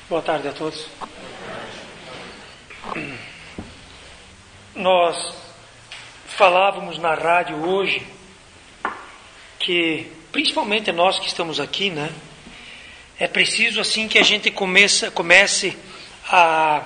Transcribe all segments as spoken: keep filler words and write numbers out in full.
Boa tarde a todos. Nós falávamos na rádio hoje que, principalmente nós que estamos aqui, né, é preciso assim que a gente comece, comece a,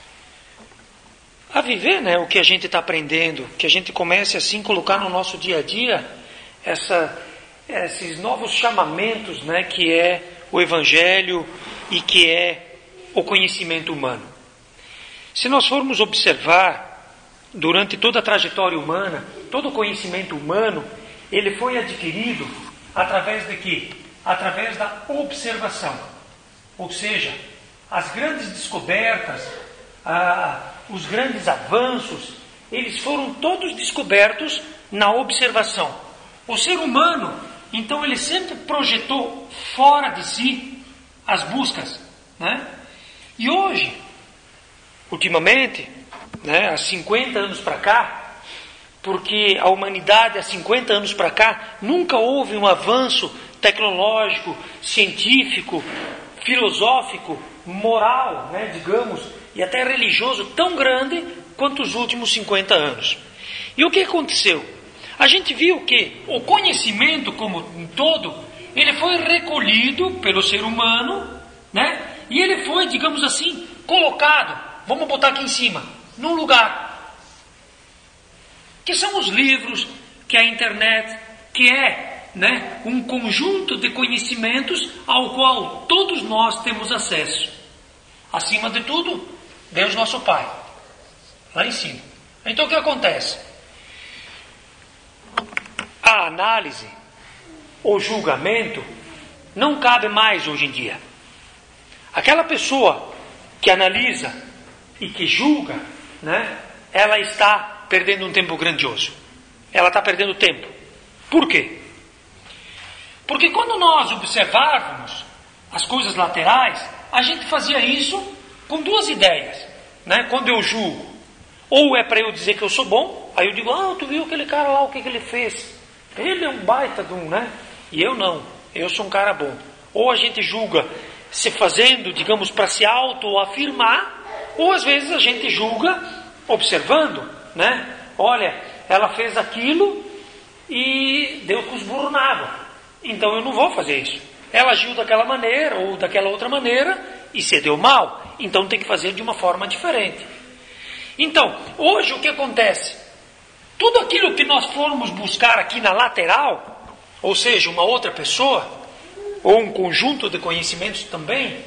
a viver, né, o que a gente está aprendendo, que a gente comece assim a colocar no nosso dia a dia essa, esses novos chamamentos, né, que é o Evangelho e que é o conhecimento humano. Se nós formos observar, durante toda a trajetória humana, todo o conhecimento humano, ele foi adquirido através de quê? Através da observação. Ou seja, as grandes descobertas, ah, os grandes avanços, eles foram todos descobertos na observação. O ser humano, então, ele sempre projetou fora de si as buscas, né? E hoje, ultimamente, né, há cinquenta anos para cá, porque a humanidade há cinquenta anos para cá nunca houve um avanço tecnológico, científico, filosófico, moral, né, digamos, e até religioso tão grande quanto os últimos cinquenta anos. E o que aconteceu? A gente viu que o conhecimento como um todo, ele foi recolhido pelo ser humano, né? E ele foi, digamos assim, colocado, vamos botar aqui em cima, num lugar, que são os livros, que é a internet, que é, né, um conjunto de conhecimentos ao qual todos nós temos acesso. Acima de tudo, Deus nosso Pai, lá em cima. Então o que acontece? A análise, o julgamento, não cabe mais hoje em dia. Aquela pessoa que analisa e que julga, né, ela está perdendo um tempo grandioso. Ela está perdendo tempo. Por quê? Porque quando nós observávamos as coisas laterais, a gente fazia isso com duas ideias, né? Quando eu julgo, ou é para eu dizer que eu sou bom, aí eu digo, ah, tu viu aquele cara lá, o que, que ele fez? Ele é um baita de um, né? E eu não, eu sou um cara bom. Ou a gente julga se fazendo, digamos, para se autoafirmar, ou às vezes a gente julga observando, né? Olha, ela fez aquilo e deu com os burros na água, então eu não vou fazer isso. Ela agiu daquela maneira ou daquela outra maneira e se deu mal, então tem que fazer de uma forma diferente. Então, hoje o que acontece? Tudo aquilo que nós formos buscar aqui na lateral, ou seja, uma outra pessoa, ou um conjunto de conhecimentos também,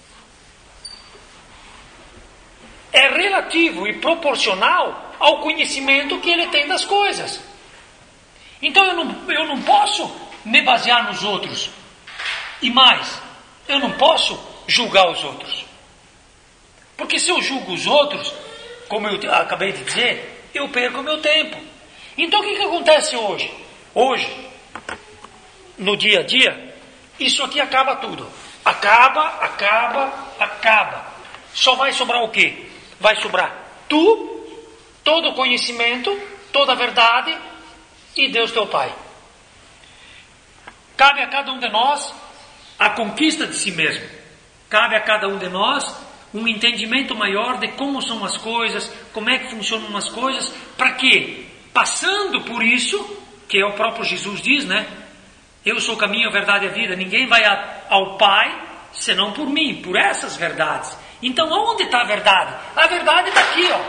é relativo e proporcional ao conhecimento que ele tem das coisas. Então eu não, eu não posso me basear nos outros. E mais, eu não posso julgar os outros. Porque se eu julgo os outros, como eu acabei de dizer, eu perco o meu tempo. Então o que, que acontece hoje? Hoje, no dia a dia, isso aqui acaba tudo. Acaba, acaba, acaba. Só vai sobrar o quê? Vai sobrar tu, todo o conhecimento, toda a verdade e Deus teu Pai. Cabe a cada um de nós a conquista de si mesmo. Cabe a cada um de nós um entendimento maior de como são as coisas, como é que funcionam as coisas, para que, passando por isso, que é o próprio Jesus diz, né? Eu sou o caminho, a verdade e a vida. Ninguém vai ao Pai senão por mim, por essas verdades. Então, onde está a verdade? A verdade está aqui, ó.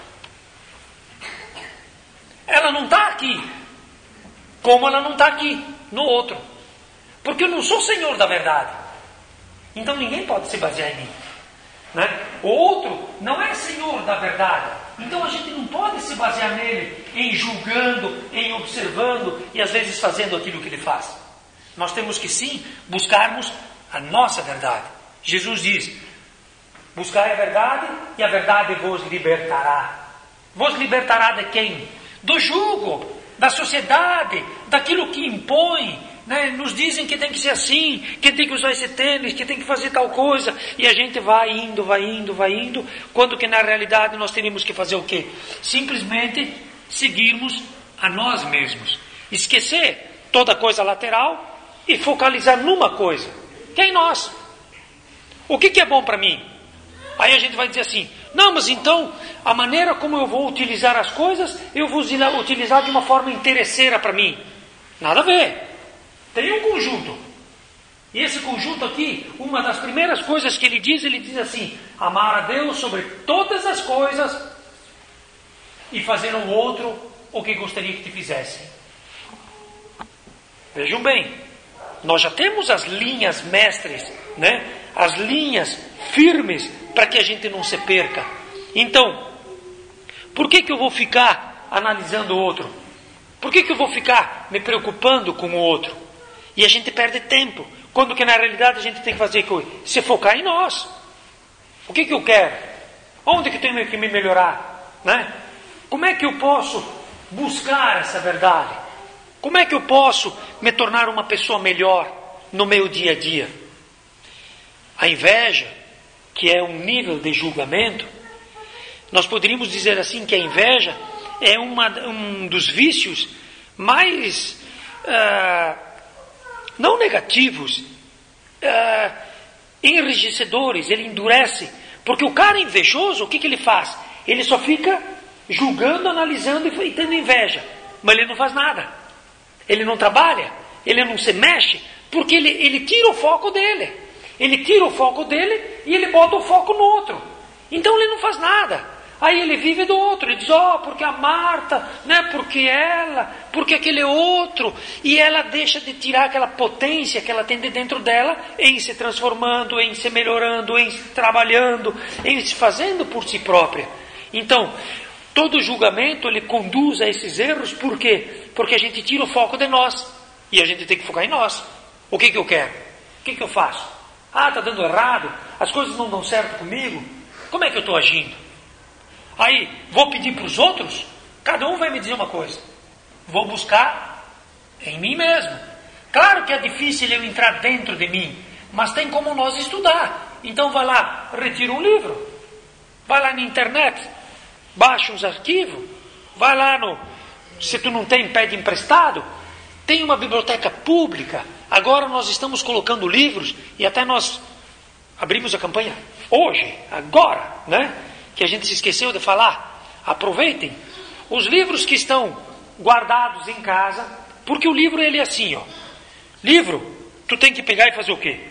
Ela não está aqui, como ela não está aqui, no outro. Porque eu não sou senhor da verdade. Então, ninguém pode se basear em mim, né? O outro não é senhor da verdade. Então, a gente não pode se basear nele em julgando, em observando e às vezes fazendo aquilo que ele faz. Nós temos que sim buscarmos a nossa verdade. Jesus diz, buscai a verdade e a verdade vos libertará. Vos libertará de quem? Do jugo, da sociedade, daquilo que impõe, né? Nos dizem que tem que ser assim, que tem que usar esse tênis, que tem que fazer tal coisa, e a gente vai indo, vai indo, vai indo, quando que na realidade nós teríamos que fazer o quê? Simplesmente seguirmos a nós mesmos. Esquecer toda coisa lateral e focalizar numa coisa, que é em nós. O que, que é bom para mim? Aí a gente vai dizer assim, não, mas então a maneira como eu vou utilizar as coisas, eu vou utilizar de uma forma interesseira para mim. Nada a ver. Tem um conjunto. E esse conjunto aqui, uma das primeiras coisas que ele diz, ele diz assim, amar a Deus sobre todas as coisas e fazer ao outro o que gostaria que te fizessem. Vejam bem, nós já temos as linhas mestres, né? As linhas firmes para que a gente não se perca. Então, por que que eu vou ficar analisando o outro? Por que que eu vou ficar me preocupando com o outro? E a gente perde tempo, quando que na realidade a gente tem que fazer que se focar em nós. O que que eu quero? Onde que eu tenho que me melhorar? Né? Como é que eu posso buscar essa verdade? Como é que eu posso me tornar uma pessoa melhor no meu dia a dia? A inveja, que é um nível de julgamento, nós poderíamos dizer assim que a inveja é uma, um dos vícios mais, uh, não negativos, uh, enrijecedores. Ele endurece, porque o cara invejoso, o que, que ele faz? Ele só fica julgando, analisando e, e tendo inveja, mas ele não faz nada, ele não trabalha, ele não se mexe, porque ele, ele tira o foco dele. Ele tira o foco dele e ele bota o foco no outro. Então ele não faz nada. Aí ele vive do outro. Ele diz, ó, oh, porque a Marta, né? Porque ela, porque aquele outro. E ela deixa de tirar aquela potência que ela tem de dentro dela em se transformando, em se melhorando, em se trabalhando, em se fazendo por si própria. Então, todo julgamento ele conduz a esses erros. Por quê? Porque a gente tira o foco de nós. E a gente tem que focar em nós. O que que eu quero? O que que eu faço? Ah, está dando errado, as coisas não dão certo comigo, como é que eu estou agindo? Aí, vou pedir para os outros? Cada um vai me dizer uma coisa. Vou buscar em mim mesmo. Claro que é difícil eu entrar dentro de mim, mas tem como nós estudar. Então vai lá, retira um livro, vai lá na internet, baixa uns arquivos, vai lá no... Se tu não tem, pede emprestado. Tem uma biblioteca pública. Agora nós estamos colocando livros e até nós abrimos a campanha hoje, agora, né? Que a gente se esqueceu de falar. Aproveitem os livros que estão guardados em casa, porque o livro ele é assim, ó. Livro, tu tem que pegar e fazer o quê?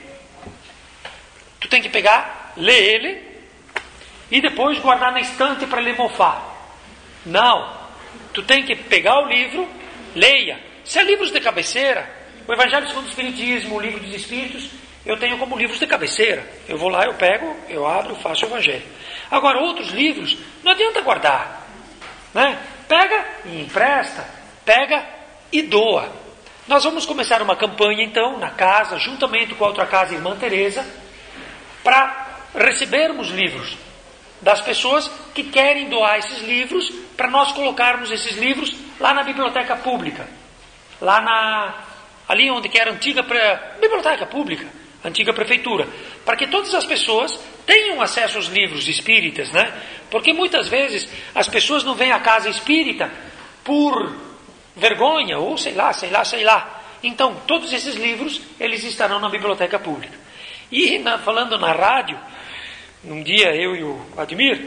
Tu tem que pegar, ler ele e depois guardar na estante para ele mofar. Não, tu tem que pegar o livro, leia. Se é livros de cabeceira, o Evangelho segundo o Espiritismo, o Livro dos Espíritos, eu tenho como livros de cabeceira. Eu vou lá, eu pego, eu abro, faço o Evangelho. Agora, outros livros, não adianta guardar. Né? Pega e empresta, pega e doa. Nós vamos começar uma campanha, então, na casa, juntamente com a outra casa, Irmã Teresa, para recebermos livros das pessoas que querem doar esses livros, para nós colocarmos esses livros lá na biblioteca pública. Lá na... ali onde que era a antiga pre... biblioteca pública, antiga prefeitura, para que todas as pessoas tenham acesso aos livros espíritas, né? Porque muitas vezes as pessoas não vêm à casa espírita por vergonha, ou sei lá, sei lá, sei lá. Então, todos esses livros, eles estarão na biblioteca pública. E na, falando na rádio, um dia eu e o Admir,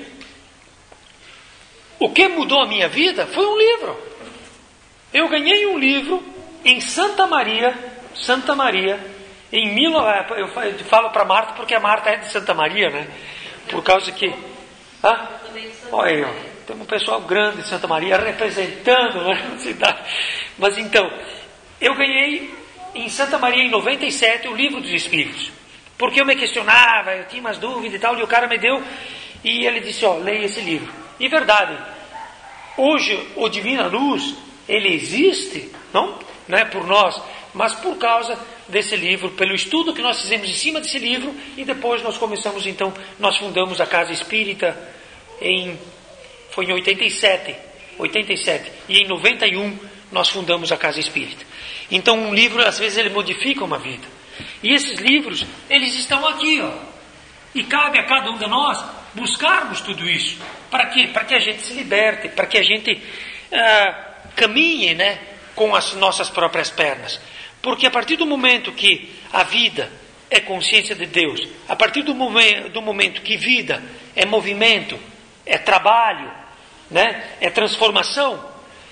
o que mudou a minha vida foi um livro. Eu ganhei um livro em Santa Maria, Santa Maria, em mil, eu falo para Marta porque a Marta é de Santa Maria, né? Por causa que, ah, olha aí, ó, tem um pessoal grande de Santa Maria representando, né, a cidade. Mas então, eu ganhei em Santa Maria em noventa e sete o Livro dos Espíritos, porque eu me questionava, eu tinha umas dúvidas e tal, e o cara me deu e ele disse, ó, leia esse livro. E verdade, hoje o Divina Luz ele existe, não, não é por nós, mas por causa desse livro, pelo estudo que nós fizemos em cima desse livro, e depois nós começamos, então, nós fundamos a Casa Espírita em, foi em oitenta e sete, oitenta e sete, e em noventa e um nós fundamos a Casa Espírita. Então um livro, às vezes, ele modifica uma vida. E esses livros, eles estão aqui, ó. E cabe a cada um de nós buscarmos tudo isso. Para quê? Para que a gente se liberte, para que a gente ah, caminhe, né, com as nossas próprias pernas. Porque a partir do momento que a vida é consciência de Deus, a partir do momento, do momento que vida é movimento, é trabalho, né? É transformação,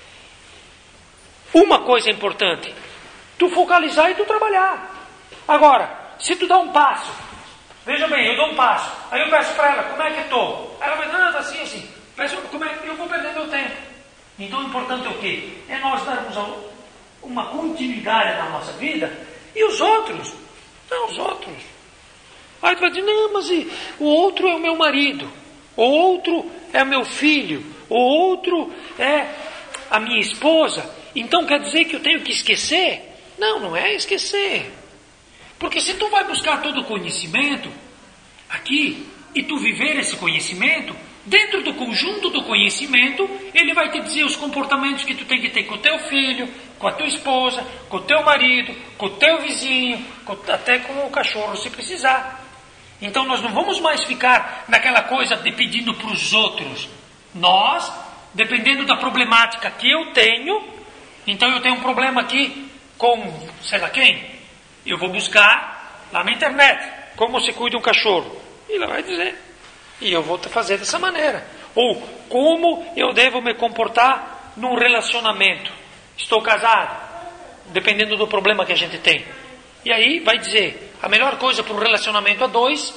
uma coisa é importante, tu focalizar e tu trabalhar. Agora, se tu dá um passo, veja bem, eu dou um passo, aí eu peço para ela, como é que estou? Ela vai, não, assim, assim, peço, como é que eu vou perder meu tempo? Então o importante é o quê? É nós darmos uma continuidade na nossa vida, e os outros, não, os outros. Aí tu vai dizer, não, mas e, o outro é o meu marido, o outro é o meu filho, o outro é a minha esposa, então quer dizer que eu tenho que esquecer? Não, não é esquecer. Porque se tu vai buscar todo o conhecimento aqui, e tu viver esse conhecimento, dentro do conjunto do conhecimento, ele vai te dizer os comportamentos que tu tem que ter com o teu filho, com a tua esposa, com o teu marido, com o teu vizinho, com, até com o cachorro, se precisar. Então nós não vamos mais ficar naquela coisa de pedindo para os outros. Nós, dependendo da problemática que eu tenho, então eu tenho um problema aqui com, sei lá quem, eu vou buscar lá na internet como se cuida um cachorro. E ela vai dizer, e eu vou fazer dessa maneira. Ou como eu devo me comportar num relacionamento. Estou casado, dependendo do problema que a gente tem. E aí vai dizer, a melhor coisa para um relacionamento a dois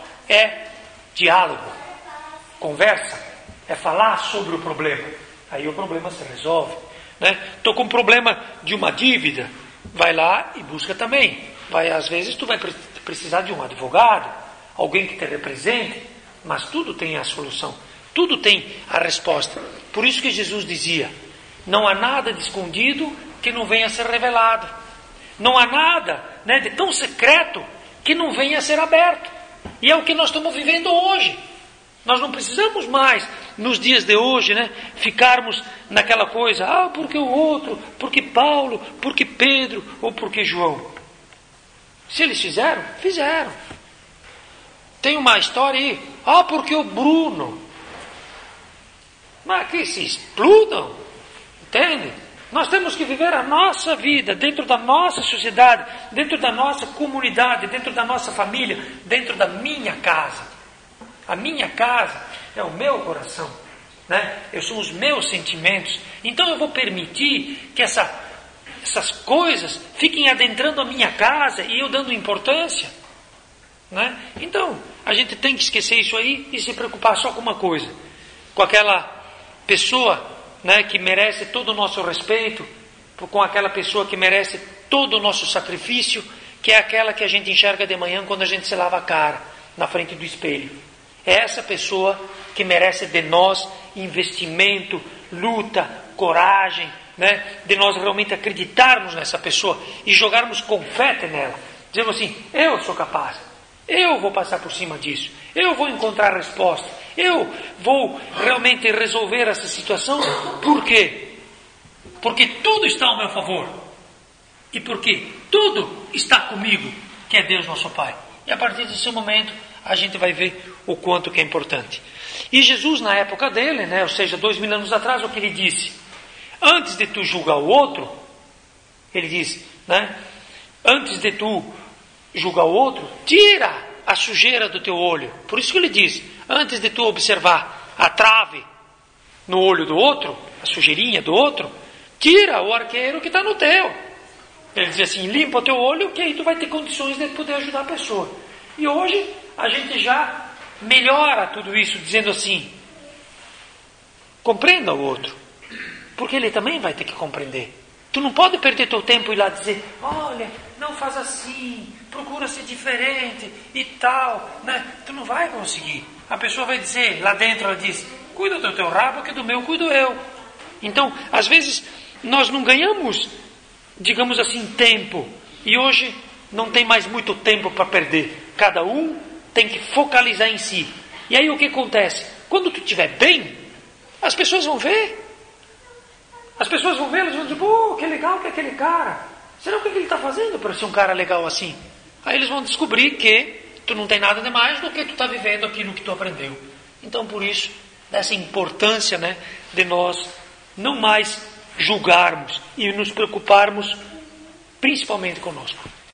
é diálogo, conversa, é falar sobre o problema. Aí o problema se resolve. Estou, né? Com um problema de uma dívida, vai lá e busca também. Vai, às vezes tu vai precisar de um advogado, alguém que te represente, mas tudo tem a solução, tudo tem a resposta. Por isso que Jesus dizia, não há nada de escondido que não venha a ser revelado. Não há nada, né, de tão secreto que não venha a ser aberto. E é o que nós estamos vivendo hoje. Nós não precisamos mais, nos dias de hoje, né, ficarmos naquela coisa, ah, porque o outro, porque Paulo, porque Pedro, ou porque João. Se eles fizeram, fizeram. Tem uma história aí, ah, porque o Bruno. Mas que se explodam, entende? Nós temos que viver a nossa vida dentro da nossa sociedade, dentro da nossa comunidade, dentro da nossa família, dentro da minha casa. A minha casa é o meu coração, né? São os meus sentimentos. Então eu vou permitir que essa, essas coisas fiquem adentrando a minha casa e eu dando importância, né? Então a gente tem que esquecer isso aí e se preocupar só com uma coisa, com aquela pessoa, né, que merece todo o nosso respeito, com aquela pessoa que merece todo o nosso sacrifício, que é aquela que a gente enxerga de manhã quando a gente se lava a cara na frente do espelho. É essa pessoa que merece de nós investimento, luta, coragem, né, de nós realmente acreditarmos nessa pessoa e jogarmos confete nela, dizendo assim, eu sou capaz, eu vou passar por cima disso, eu vou encontrar a resposta, eu vou realmente resolver essa situação. Por quê? Porque tudo está ao meu favor. E porque tudo está comigo, que é Deus nosso Pai. E a partir desse momento, a gente vai ver o quanto que é importante. E Jesus, na época dele, né, ou seja, dois mil anos atrás, o que ele disse? Antes de tu julgar o outro, ele diz, né, antes de tu julgar o outro, tira a sujeira do teu olho. Por isso que ele diz, antes de tu observar a trave no olho do outro, a sujeirinha do outro, tira o arqueiro que está no teu. Ele diz assim, limpa o teu olho, que aí tu vai ter condições de poder ajudar a pessoa. E hoje a gente já melhora tudo isso, dizendo assim, compreenda o outro, porque ele também vai ter que compreender. Tu não pode perder teu tempo e ir lá dizer, olha, não faz assim, procura ser diferente e tal, né? Tu não vai conseguir. A pessoa vai dizer, lá dentro ela diz, cuida do teu rabo que do meu cuido eu. Então, às vezes, nós não ganhamos, digamos assim, tempo. E hoje não tem mais muito tempo para perder. Cada um tem que focalizar em si. E aí o que acontece? Quando tu estiver bem, as pessoas vão ver. As pessoas vão ver, elas vão dizer, pô, que legal que é aquele cara. Será o que ele está fazendo para ser um cara legal assim? Aí eles vão descobrir que tu não tem nada de mais do que tu está vivendo aquilo que tu aprendeu. Então, por isso, dessa importância, né, de nós não mais julgarmos e nos preocuparmos principalmente conosco.